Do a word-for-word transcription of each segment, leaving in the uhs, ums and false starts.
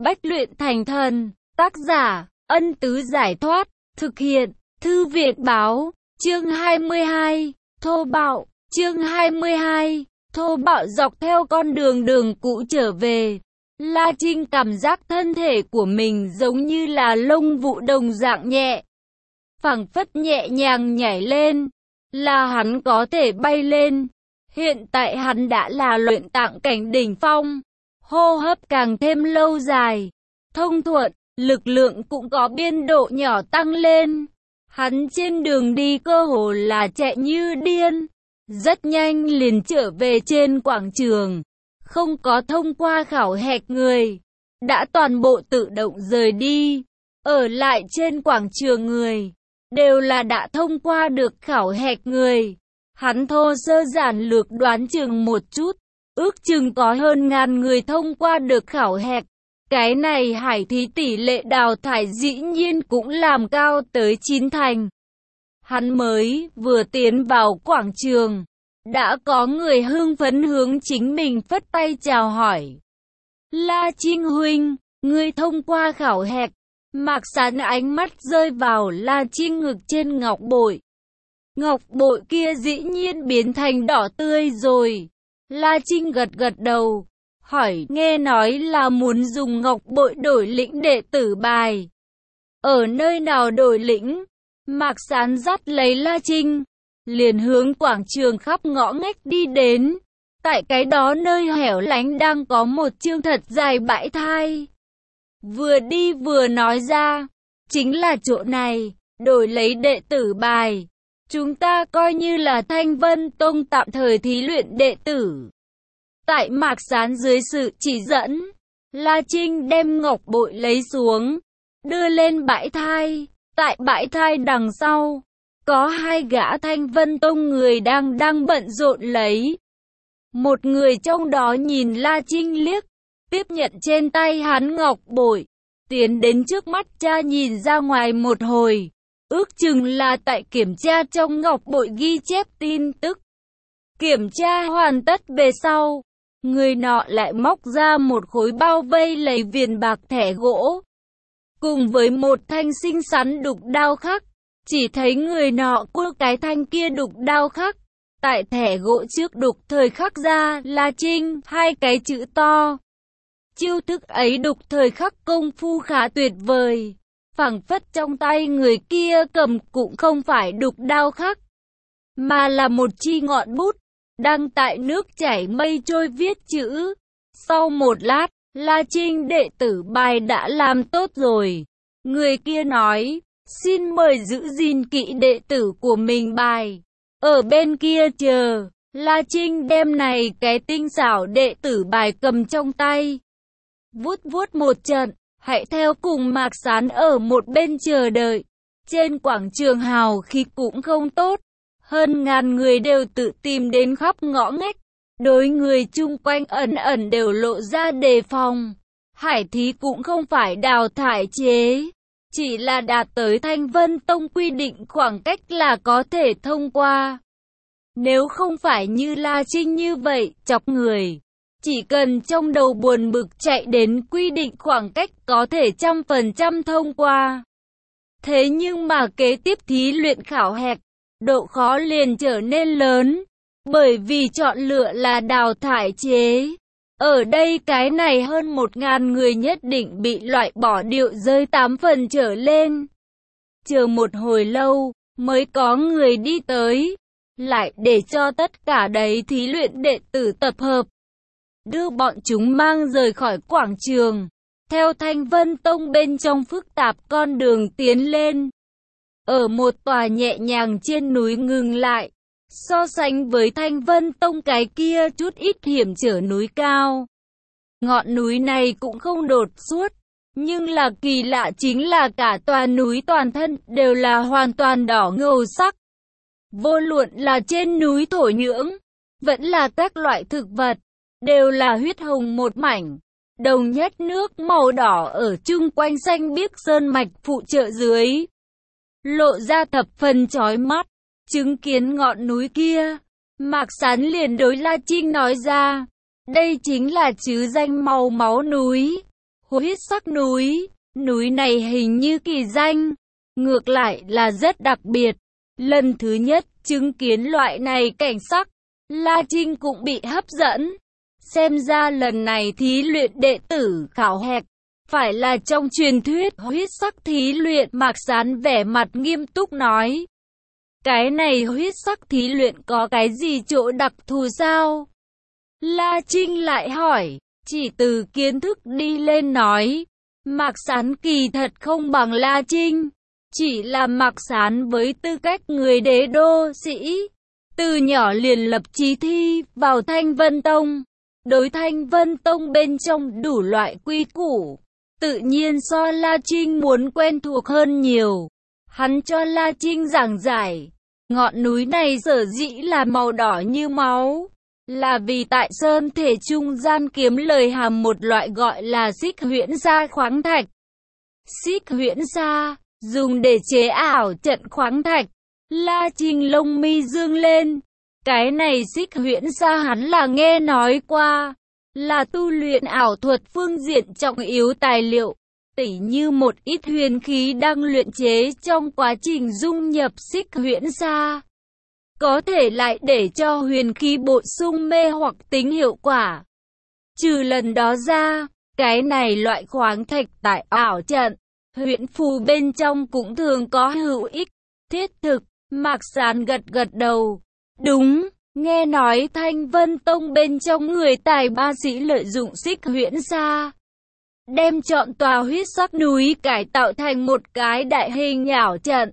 Bách luyện thành thần, tác giả, Ân Tứ Giải Thoát, thực hiện, Thư viện Báo, chương hai mươi hai, thô bạo, chương hai mươi hai, thô bạo dọc theo con đường đường cũ trở về. La Trinh cảm giác thân thể của mình giống như là lông vũ đồng dạng nhẹ, phảng phất nhẹ nhàng nhảy lên, là hắn có thể bay lên. Hiện tại hắn đã là luyện tạng cảnh đỉnh phong, hô hấp càng thêm lâu dài, thông thuận, lực lượng cũng có biên độ nhỏ tăng lên. Hắn trên đường đi cơ hồ là chạy như điên, rất nhanh liền trở về trên quảng trường, không có thông qua khảo hạch người, đã toàn bộ tự động rời đi. Ở lại trên quảng trường người, đều là đã thông qua được khảo hạch người. Hắn thô sơ giản lược đoán chừng một chút, ước chừng có hơn ngàn người thông qua được khảo hạch. Cái này hải thí tỷ lệ đào thải dĩ nhiên cũng làm cao tới chín thành. Hắn mới vừa tiến vào quảng trường, đã có người hưng phấn hướng chính mình phất tay chào hỏi. La Trinh huynh, ngươi thông qua khảo hạch. Mạc Sán ánh mắt rơi vào La Trinh ngực trên ngọc bội. Ngọc bội kia dĩ nhiên biến thành đỏ tươi rồi. La Trinh gật gật đầu, hỏi, nghe nói là muốn dùng ngọc bội đổi lĩnh đệ tử bài. Ở nơi nào đổi lĩnh? Mạc Sán dắt lấy La Trinh, liền hướng quảng trường khắp ngõ ngách đi đến. Tại cái đó nơi hẻo lánh đang có một chương thật dài bãi thai. Vừa đi vừa nói ra, chính là chỗ này, đổi lấy đệ tử bài. Chúng ta coi như là Thanh Vân Tông tạm thời thí luyện đệ tử. Tại Mạc Sán dưới sự chỉ dẫn, La Trinh đem ngọc bội lấy xuống, đưa lên bãi thai. Tại bãi thai đằng sau, có hai gã Thanh Vân Tông người đang đang bận rộn lấy. Một người trong đó nhìn La Trinh liếc, tiếp nhận trên tay hắn ngọc bội, tiến đến trước mắt cha nhìn ra ngoài một hồi, ước chừng là tại kiểm tra trong ngọc bội ghi chép tin tức. Kiểm tra hoàn tất về sau, người nọ lại móc ra một khối bao vây lấy viền bạc thẻ gỗ, cùng với một thanh xinh xắn đục đao khắc. Chỉ thấy người nọ cua cái thanh kia đục đao khắc, tại thẻ gỗ trước đục thời khắc ra La Trinh hai cái chữ to. Chiêu thức ấy đục thời khắc công phu khá tuyệt vời, phảng phất trong tay người kia cầm cũng không phải đục đao khắc, mà là một chi ngọn bút, đang tại nước chảy mây trôi viết chữ. Sau một lát, La Trinh đệ tử bài đã làm tốt rồi. Người kia nói, xin mời giữ gìn kỹ đệ tử của mình bài. Ở bên kia chờ, La Trinh đem này cái tinh xảo đệ tử bài cầm trong tay. Vuốt vuốt một trận, hãy theo cùng Mạc Sán ở một bên chờ đợi. Trên quảng trường hào khí cũng không tốt, hơn ngàn người đều tự tìm đến khắp ngõ ngách, đối người chung quanh ẩn ẩn đều lộ ra đề phòng. Hải thí cũng không phải đào thải chế, chỉ là đạt tới Thanh Vân Tông quy định khoảng cách là có thể thông qua. Nếu không phải như La Trinh như vậy, chọc người, chỉ cần trong đầu buồn bực chạy đến quy định khoảng cách có thể trăm phần trăm thông qua. Thế nhưng mà kế tiếp thí luyện khảo hạch, độ khó liền trở nên lớn, bởi vì chọn lựa là đào thải chế. Ở đây cái này hơn một ngàn người nhất định bị loại bỏ điệu rơi tám phần trở lên. Chờ một hồi lâu, mới có người đi tới, lại để cho tất cả đấy thí luyện đệ tử tập hợp, đưa bọn chúng mang rời khỏi quảng trường, theo Thanh Vân Tông bên trong phức tạp con đường tiến lên. Ở một tòa nhẹ nhàng trên núi ngừng lại, so sánh với Thanh Vân Tông cái kia chút ít hiểm trở núi cao. Ngọn núi này cũng không đột xuất, nhưng là kỳ lạ chính là cả tòa núi toàn thân đều là hoàn toàn đỏ ngầu sắc. Vô luận là trên núi thổ nhưỡng, vẫn là các loại thực vật, đều là huyết hồng một mảnh. Đồng nhất nước màu đỏ ở chung quanh xanh biếc sơn mạch phụ trợ dưới, lộ ra thập phần chói mắt. Chứng kiến ngọn núi kia, Mạc Sán liền đối La Trinh nói ra, đây chính là chứ danh màu máu núi. Huyết sắc núi, núi này hình như kỳ danh, ngược lại là rất đặc biệt. Lần thứ nhất chứng kiến loại này cảnh sắc, La Trinh cũng bị hấp dẫn. Xem ra lần này thí luyện đệ tử khảo hạch, phải là trong truyền thuyết huyết sắc thí luyện. Mạc Sán vẻ mặt nghiêm túc nói. Cái này huyết sắc thí luyện có cái gì chỗ đặc thù sao? La Trinh lại hỏi, chỉ từ kiến thức đi lên nói. Mạc Sán kỳ thật không bằng La Trinh, chỉ là Mạc Sán với tư cách người đế đô sĩ, từ nhỏ liền lập chí thi vào Thanh Vân Tông. Đối Thanh Vân Tông bên trong đủ loại quy củ, tự nhiên so La Trinh muốn quen thuộc hơn nhiều. Hắn cho La Trinh giảng giải, ngọn núi này sở dĩ là màu đỏ như máu, là vì tại sơn thể trung gian kiếm lời hàm một loại gọi là xích huyễn sa khoáng thạch. Xích huyễn sa, dùng để chế ảo trận khoáng thạch. La Trinh lông mi dương lên. Cái này xích huyễn sa hắn là nghe nói qua, là tu luyện ảo thuật phương diện trọng yếu tài liệu, tỉ như một ít huyền khí đang luyện chế trong quá trình dung nhập xích huyễn sa, có thể lại để cho huyền khí bổ sung mê hoặc tính hiệu quả. Trừ lần đó ra, cái này loại khoáng thạch tại ảo trận, huyễn phù bên trong cũng thường có hữu ích, thiết thực. Mạc Sán gật gật đầu. Đúng, nghe nói Thanh Vân Tông bên trong người tài ba sĩ lợi dụng xích huyễn sa, đem trọn tòa huyết sắc núi cải tạo thành một cái đại hình ảo trận,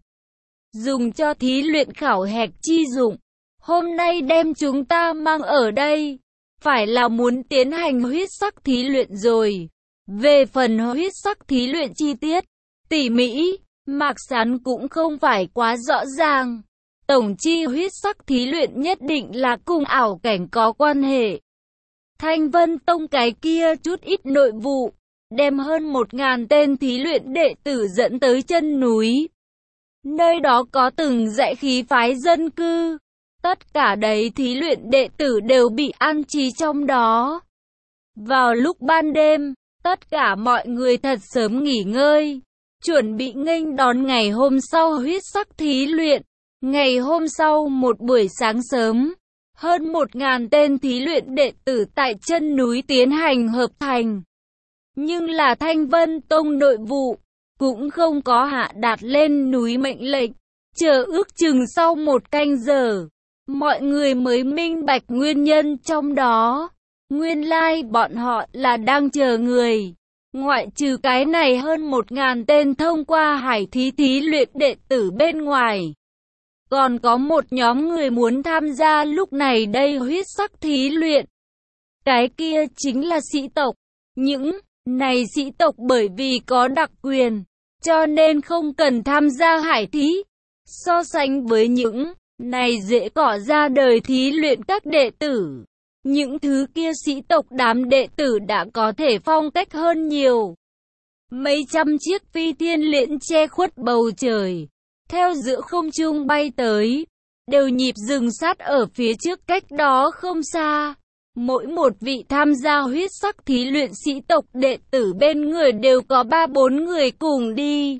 dùng cho thí luyện khảo hạch chi dụng. Hôm nay đem chúng ta mang ở đây, phải là muốn tiến hành huyết sắc thí luyện rồi. Về phần huyết sắc thí luyện chi tiết, tỉ mỉ, Mạc Sán cũng không phải quá rõ ràng. Tổng chi huyết sắc thí luyện nhất định là cùng ảo cảnh có quan hệ. Thanh Vân Tông cái kia chút ít nội vụ, đem hơn một ngàn tên thí luyện đệ tử dẫn tới chân núi. Nơi đó có từng dãy khí phái dân cư. Tất cả đấy thí luyện đệ tử đều bị an trí trong đó. Vào lúc ban đêm, tất cả mọi người thật sớm nghỉ ngơi, chuẩn bị nghênh đón ngày hôm sau huyết sắc thí luyện. Ngày hôm sau một buổi sáng sớm, hơn một ngàn tên thí luyện đệ tử tại chân núi tiến hành hợp thành. Nhưng là Thanh Vân Tông nội vụ, cũng không có hạ đạt lên núi mệnh lệnh. Chờ ước chừng sau một canh giờ, mọi người mới minh bạch nguyên nhân trong đó. Nguyên lai bọn họ là đang chờ người. Ngoại trừ cái này hơn một ngàn tên thông qua hải thí thí luyện đệ tử bên ngoài, còn có một nhóm người muốn tham gia lúc này đây huyết sắc thí luyện. Cái kia chính là sĩ tộc. Những này sĩ tộc bởi vì có đặc quyền, cho nên không cần tham gia hải thí. So sánh với những này dễ cỏ ra đời thí luyện các đệ tử, những thứ kia sĩ tộc đám đệ tử đã có thể phong cách hơn nhiều. Mấy trăm chiếc phi thiên liễn che khuất bầu trời, theo giữa không trung bay tới, đều nhịp dừng sát ở phía trước cách đó không xa. Mỗi một vị tham gia huyết sắc thí luyện sĩ tộc đệ tử bên người đều có ba bốn người cùng đi.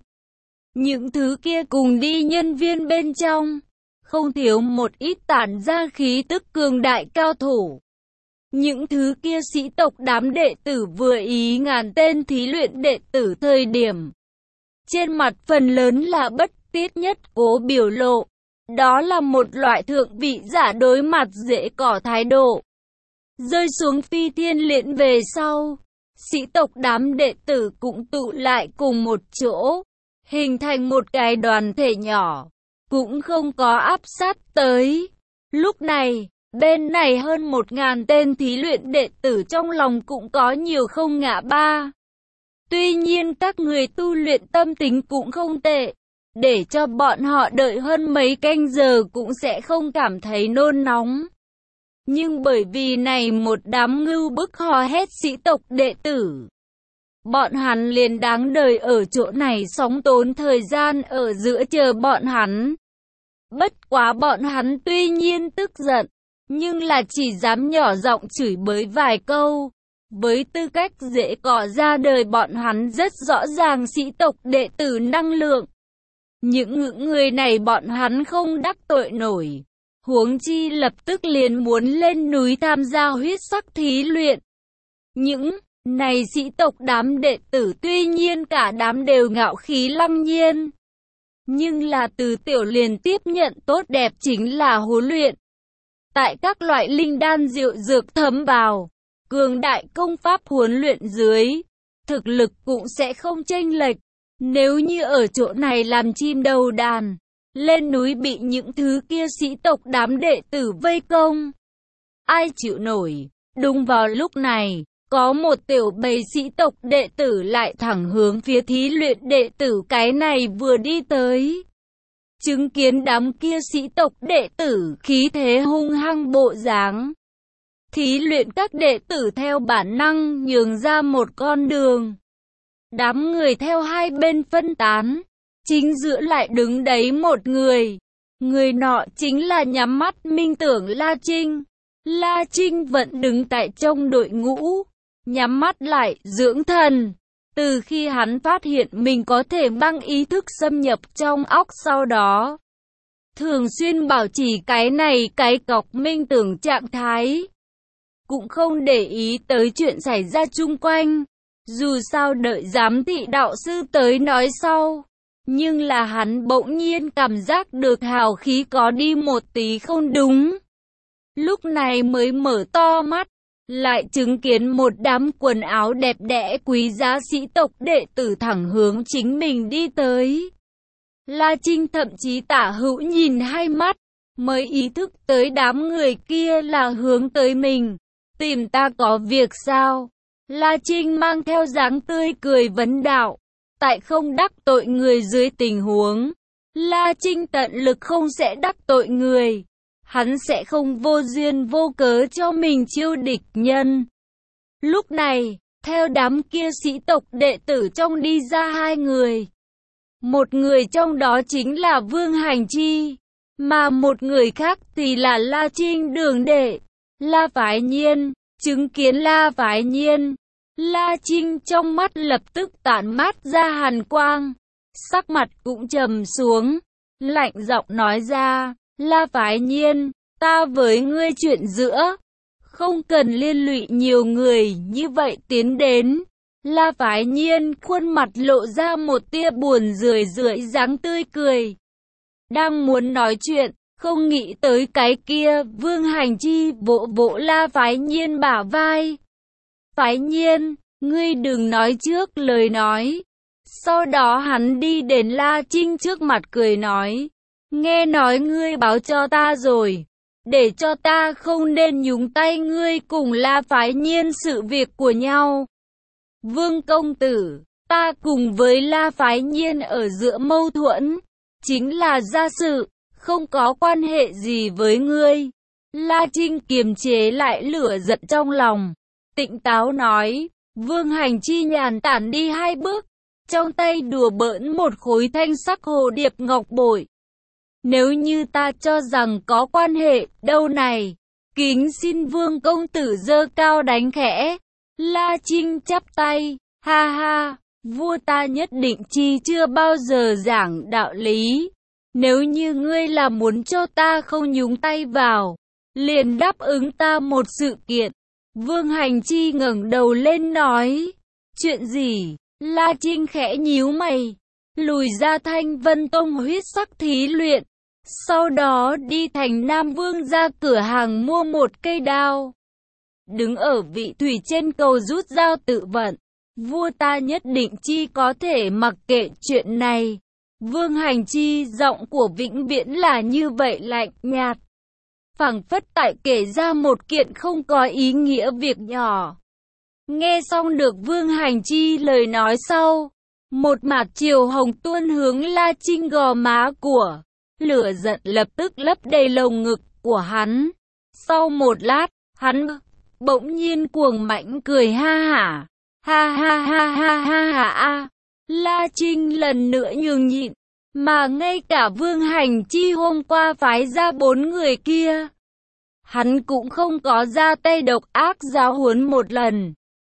Những thứ kia cùng đi nhân viên bên trong, không thiếu một ít tản ra khí tức cường đại cao thủ. Những thứ kia sĩ tộc đám đệ tử vừa ý ngàn tên thí luyện đệ tử thời điểm, trên mặt phần lớn là bất tiết nhất cố biểu lộ. Đó là một loại thượng vị giả đối mặt dễ cỏ thái độ. Rơi xuống phi thiên liễn về sau, sĩ tộc đám đệ tử cũng tụ lại cùng một chỗ, hình thành một cái đoàn thể nhỏ, cũng không có áp sát tới. Lúc này, bên này hơn một ngàn tên thí luyện đệ tử trong lòng cũng có nhiều không ngã ba. Tuy nhiên các người tu luyện tâm tính cũng không tệ, để cho bọn họ đợi hơn mấy canh giờ cũng sẽ không cảm thấy nôn nóng. Nhưng bởi vì này một đám ngưu bức hò hét sĩ tộc đệ tử, bọn hắn liền đáng đời ở chỗ này sống tốn thời gian ở giữa chờ bọn hắn. Bất quá bọn hắn tuy nhiên tức giận, nhưng là chỉ dám nhỏ giọng chửi bới vài câu, Với tư cách dễ cỏ ra đời, bọn hắn rất rõ ràng sĩ tộc đệ tử năng lượng. Những người này bọn hắn không đắc tội nổi. Huống chi lập tức liền muốn lên núi tham gia huyết sắc thí luyện. Những này sĩ tộc đám đệ tử tuy nhiên cả đám đều ngạo khí lăng nhiên. Nhưng là từ tiểu liền tiếp nhận tốt đẹp chính là huấn luyện. Tại các loại linh đan diệu dược thấm vào, cường đại công pháp huấn luyện dưới, thực lực cũng sẽ không chênh lệch. Nếu như ở chỗ này làm chim đầu đàn, lên núi bị những thứ kia sĩ tộc đám đệ tử vây công, ai chịu nổi. Đúng vào lúc này, có một tiểu bầy sĩ tộc đệ tử lại thẳng hướng phía thí luyện đệ tử cái này vừa đi tới. Chứng kiến đám kia sĩ tộc đệ tử khí thế hung hăng bộ dáng, thí luyện các đệ tử theo bản năng nhường ra một con đường. Đám người theo hai bên phân tán, chính giữa lại đứng đấy một người. Người nọ chính là nhắm mắt minh tưởng La Trinh. La Trinh vẫn đứng tại trong đội ngũ, nhắm mắt lại dưỡng thần. Từ khi hắn phát hiện mình có thể mang ý thức xâm nhập trong óc, sau đó thường xuyên bảo trì cái này cái cọc minh tưởng trạng thái, cũng không để ý tới chuyện xảy ra chung quanh. Dù sao đợi giám thị đạo sư tới nói sau. Nhưng là hắn bỗng nhiên cảm giác được hào khí có đi một tí không đúng. Lúc này mới mở to mắt, lại chứng kiến một đám quần áo đẹp đẽ quý giá sĩ tộc đệ tử thẳng hướng chính mình đi tới. La Trinh thậm chí tả hữu nhìn hai mắt, mới ý thức tới đám người kia là hướng tới mình. Tìm ta có việc sao? La Trinh mang theo dáng tươi cười vấn đạo. Tại không đắc tội người dưới tình huống, La Trinh tận lực không sẽ đắc tội người. Hắn sẽ không vô duyên vô cớ cho mình chiêu địch nhân. Lúc này, theo đám kia sĩ tộc đệ tử trong đi ra hai người. Một người trong đó chính là Vương Hành Chi, mà một người khác thì là La Trinh đường đệ, La Phái Nhiên. Chứng kiến La Phái Nhiên, La Trinh trong mắt lập tức tản mát ra hàn quang, sắc mặt cũng trầm xuống, lạnh giọng nói ra, La Phái Nhiên, ta với ngươi chuyện giữa, không cần liên lụy nhiều người như vậy tiến đến. La Phái Nhiên khuôn mặt lộ ra một tia buồn rười rượi dáng tươi cười. Đang muốn nói chuyện, không nghĩ tới cái kia, Vương Hành Chi vỗ vỗ La Phái Nhiên bả vai. Phái Nhiên, ngươi đừng nói trước lời nói. Sau đó hắn đi đến La Trinh trước mặt cười nói, nghe nói ngươi báo cho ta rồi, để cho ta không nên nhúng tay ngươi cùng La Phái Nhiên sự việc của nhau. Vương công tử, ta cùng với La Phái Nhiên ở giữa mâu thuẫn, chính là gia sự, không có quan hệ gì với ngươi. La Trinh kiềm chế lại lửa giận trong lòng, tỉnh táo nói. Vương Hành Chi nhàn tản đi hai bước, trong tay đùa bỡn một khối thanh sắc hồ điệp ngọc bội. Nếu như ta cho rằng có quan hệ, đâu này, kính xin Vương công tử giơ cao đánh khẽ. La Trinh chắp tay, ha ha, vua ta nhất định chi chưa bao giờ giảng đạo lý. Nếu như ngươi là muốn cho ta không nhúng tay vào, liền đáp ứng ta một sự kiện. Vương Hành Chi ngẩng đầu lên nói, chuyện gì? La Trinh khẽ nhíu mày, lùi ra Thanh Vân Tông huyết sắc thí luyện, sau đó đi thành Nam Vương ra cửa hàng mua một cây đao. Đứng ở vị thủy trên cầu rút dao tự vận, vua ta nhất định chi có thể mặc kệ chuyện này. Vương Hành Chi giọng của vĩnh viễn là như vậy lạnh nhạt, phảng phất tại kể ra một kiện không có ý nghĩa việc nhỏ. Nghe xong được Vương Hành Chi lời nói sau, một mạt chiều hồng tuôn hướng La Trinh gò má của, lửa giận lập tức lấp đầy lồng ngực của hắn. Sau một lát, hắn bỗng nhiên cuồng mãnh cười ha hả, ha ha ha ha ha ha a. La Trinh lần nữa nhường nhịn, mà ngay cả Vương Hành Chi hôm qua phái ra bốn người kia, hắn cũng không có ra tay độc ác giáo huấn một lần.